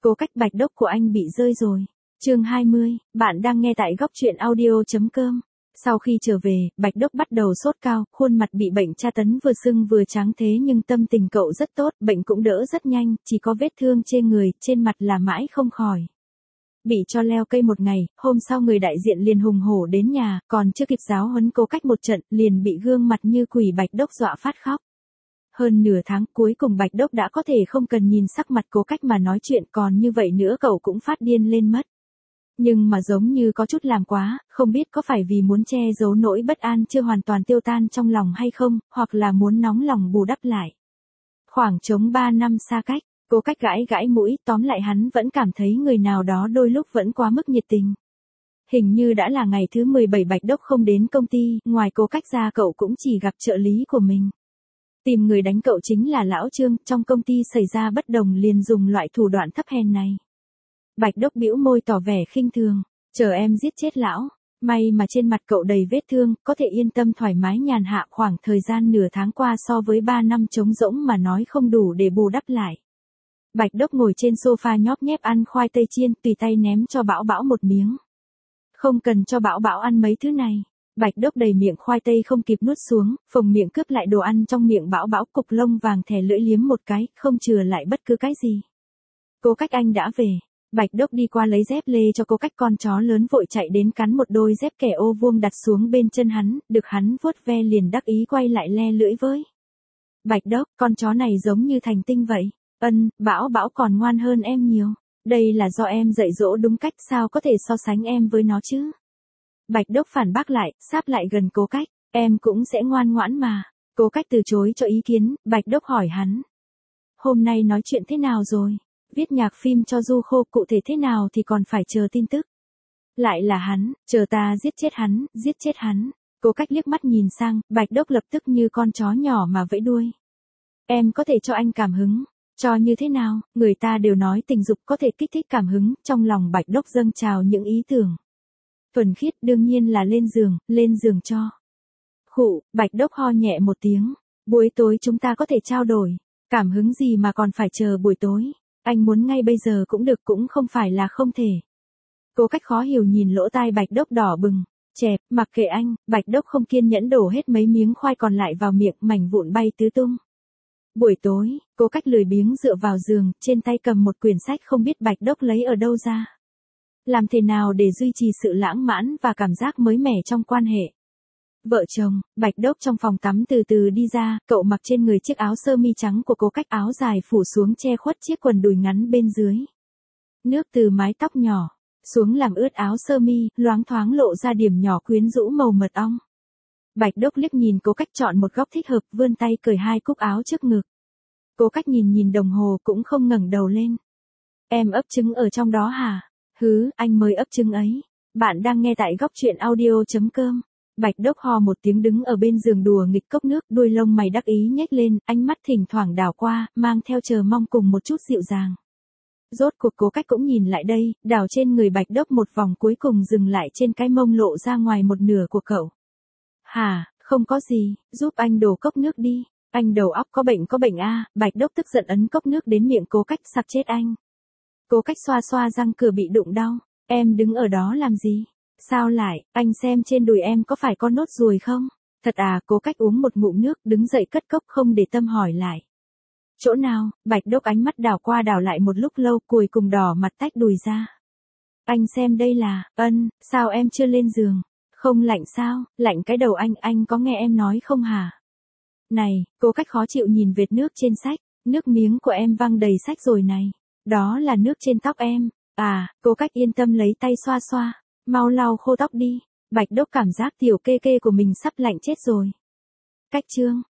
Cố cách Bạch Đốc của anh bị rơi rồi. Chương 20, bạn đang nghe tại góc truyện audio.com. Sau khi trở về, Bạch Đốc bắt đầu sốt cao, khuôn mặt bị bệnh tra tấn vừa sưng vừa trắng thế nhưng tâm tình cậu rất tốt, bệnh cũng đỡ rất nhanh, chỉ có vết thương trên người, trên mặt là mãi không khỏi. Bị cho leo cây một ngày, hôm sau người đại diện liền hùng hổ đến nhà, còn chưa kịp giáo huấn Cố cách một trận, liền bị gương mặt như quỷ Bạch Đốc dọa phát khóc. Hơn nửa tháng cuối cùng Bạch Đốc đã có thể không cần nhìn sắc mặt Cố cách mà nói chuyện, còn như vậy nữa cậu cũng phát điên lên mất. Nhưng mà giống như có chút làm quá, không biết có phải vì muốn che giấu nỗi bất an chưa hoàn toàn tiêu tan trong lòng hay không, hoặc là muốn nóng lòng bù đắp lại. Khoảng trống 3 năm xa cách, Cố cách gãi gãi mũi, tóm lại hắn vẫn cảm thấy người nào đó đôi lúc vẫn quá mức nhiệt tình. Hình như đã là ngày thứ 17 Bạch Đốc không đến công ty, ngoài Cố cách ra cậu cũng chỉ gặp trợ lý của mình. Tìm người đánh cậu chính là Lão Trương, trong công ty xảy ra bất đồng liền dùng loại thủ đoạn thấp hèn này. Bạch Đốc bĩu môi tỏ vẻ khinh thường, chờ em giết chết lão. May mà trên mặt cậu đầy vết thương, có thể yên tâm thoải mái nhàn hạ, khoảng thời gian nửa tháng qua so với 3 năm trống rỗng mà nói không đủ để bù đắp lại. Bạch Đốc ngồi trên sofa nhóp nhép ăn khoai tây chiên, tùy tay ném cho Bảo Bảo một miếng. Không cần cho Bảo Bảo ăn mấy thứ này. Bạch Đốc đầy miệng khoai tây không kịp nuốt xuống, phồng miệng cướp lại đồ ăn trong miệng Bảo Bảo, cục lông vàng thè lưỡi liếm một cái, không chừa lại bất cứ cái gì. Cố cách anh đã về. Bạch Đốc đi qua lấy dép lê cho Cố cách, con chó lớn vội chạy đến cắn một đôi dép kẻ ô vuông đặt xuống bên chân hắn, được hắn vuốt ve liền đắc ý quay lại le lưỡi với. Bạch Đốc, con chó này giống như thành tinh vậy. Bảo Bảo còn ngoan hơn em nhiều. Đây là do em dạy dỗ đúng cách, sao có thể so sánh em với nó chứ? Bạch Đốc phản bác lại, sáp lại gần Cố cách, em cũng sẽ ngoan ngoãn mà. Cố cách từ chối cho ý kiến, Bạch Đốc hỏi hắn. Hôm nay nói chuyện thế nào rồi? Viết nhạc phim cho Du Khô cụ thể thế nào thì còn phải chờ tin tức. Lại là hắn, chờ ta giết chết hắn. Cố cách liếc mắt nhìn sang, Bạch Đốc lập tức như con chó nhỏ mà vẫy đuôi. Em có thể cho anh cảm hứng. Cho như thế nào, người ta đều nói tình dục có thể kích thích cảm hứng, trong lòng Bạch Đốc dâng trào những ý tưởng. Thuần khiết đương nhiên là lên giường cho. Khụ, Bạch Đốc ho nhẹ một tiếng. Buổi tối chúng ta có thể trao đổi. Cảm hứng gì mà còn phải chờ buổi tối. Anh muốn ngay bây giờ cũng được, cũng không phải là không thể. Cố cách khó hiểu nhìn lỗ tai Bạch Đốc đỏ bừng. Chẹp, mặc kệ anh, Bạch Đốc không kiên nhẫn đổ hết mấy miếng khoai còn lại vào miệng, mảnh vụn bay tứ tung. Buổi tối, Cố cách lười biếng dựa vào giường, trên tay cầm một quyển sách không biết Bạch Đốc lấy ở đâu ra. Làm thế nào để duy trì sự lãng mạn và cảm giác mới mẻ trong quan hệ. Vợ chồng, Bạch Đốc trong phòng tắm từ từ đi ra, cậu mặc trên người chiếc áo sơ mi trắng của Cố cách, áo dài phủ xuống che khuất chiếc quần đùi ngắn bên dưới. Nước từ mái tóc nhỏ xuống làm ướt áo sơ mi, loáng thoáng lộ ra điểm nhỏ quyến rũ màu mật ong. Bạch Đốc liếc nhìn Cố cách chọn một góc thích hợp, vươn tay cởi hai cúc áo trước ngực. Cố cách nhìn đồng hồ cũng không ngẩng đầu lên. Em ấp trứng ở trong đó hả? Hứ, anh mới ấp trứng ấy. Bạn đang nghe tại góc truyện audio.com. Bạch Đốc ho một tiếng đứng ở bên giường đùa nghịch cốc nước, đuôi lông mày đắc ý nhếch lên, ánh mắt thỉnh thoảng đảo qua, mang theo chờ mong cùng một chút dịu dàng. Rốt cuộc Cố cách cũng nhìn lại đây, đảo trên người Bạch Đốc một vòng cuối cùng dừng lại trên cái mông lộ ra ngoài một nửa của cậu. Hả, không có gì, giúp anh đổ cốc nước đi. Anh đầu óc có bệnh a. Bạch Đốc tức giận ấn cốc nước đến miệng Cố cách, sặc chết anh. Cố cách xoa xoa răng cửa bị đụng đau. Em đứng ở đó làm gì? Sao lại, anh xem trên đùi em có phải có nốt ruồi không? Thật à? Cố cách uống một ngụm nước, đứng dậy cất cốc không để tâm hỏi lại. Chỗ nào? Bạch Đốc ánh mắt đảo qua đảo lại một lúc lâu, cuối cùng đỏ mặt tách đùi ra. Anh xem đây là, sao em chưa lên giường? Không lạnh sao? Lạnh cái đầu anh có nghe em nói không hả? Này, Cố cách khó chịu nhìn vệt nước trên sách, nước miếng của em văng đầy sách rồi này. Đó là nước trên tóc em. À, Cố cách yên tâm lấy tay xoa xoa. Mau lau khô tóc đi. Bạch Đốc cảm giác tiểu kê kê của mình sắp lạnh chết rồi. Cách chương.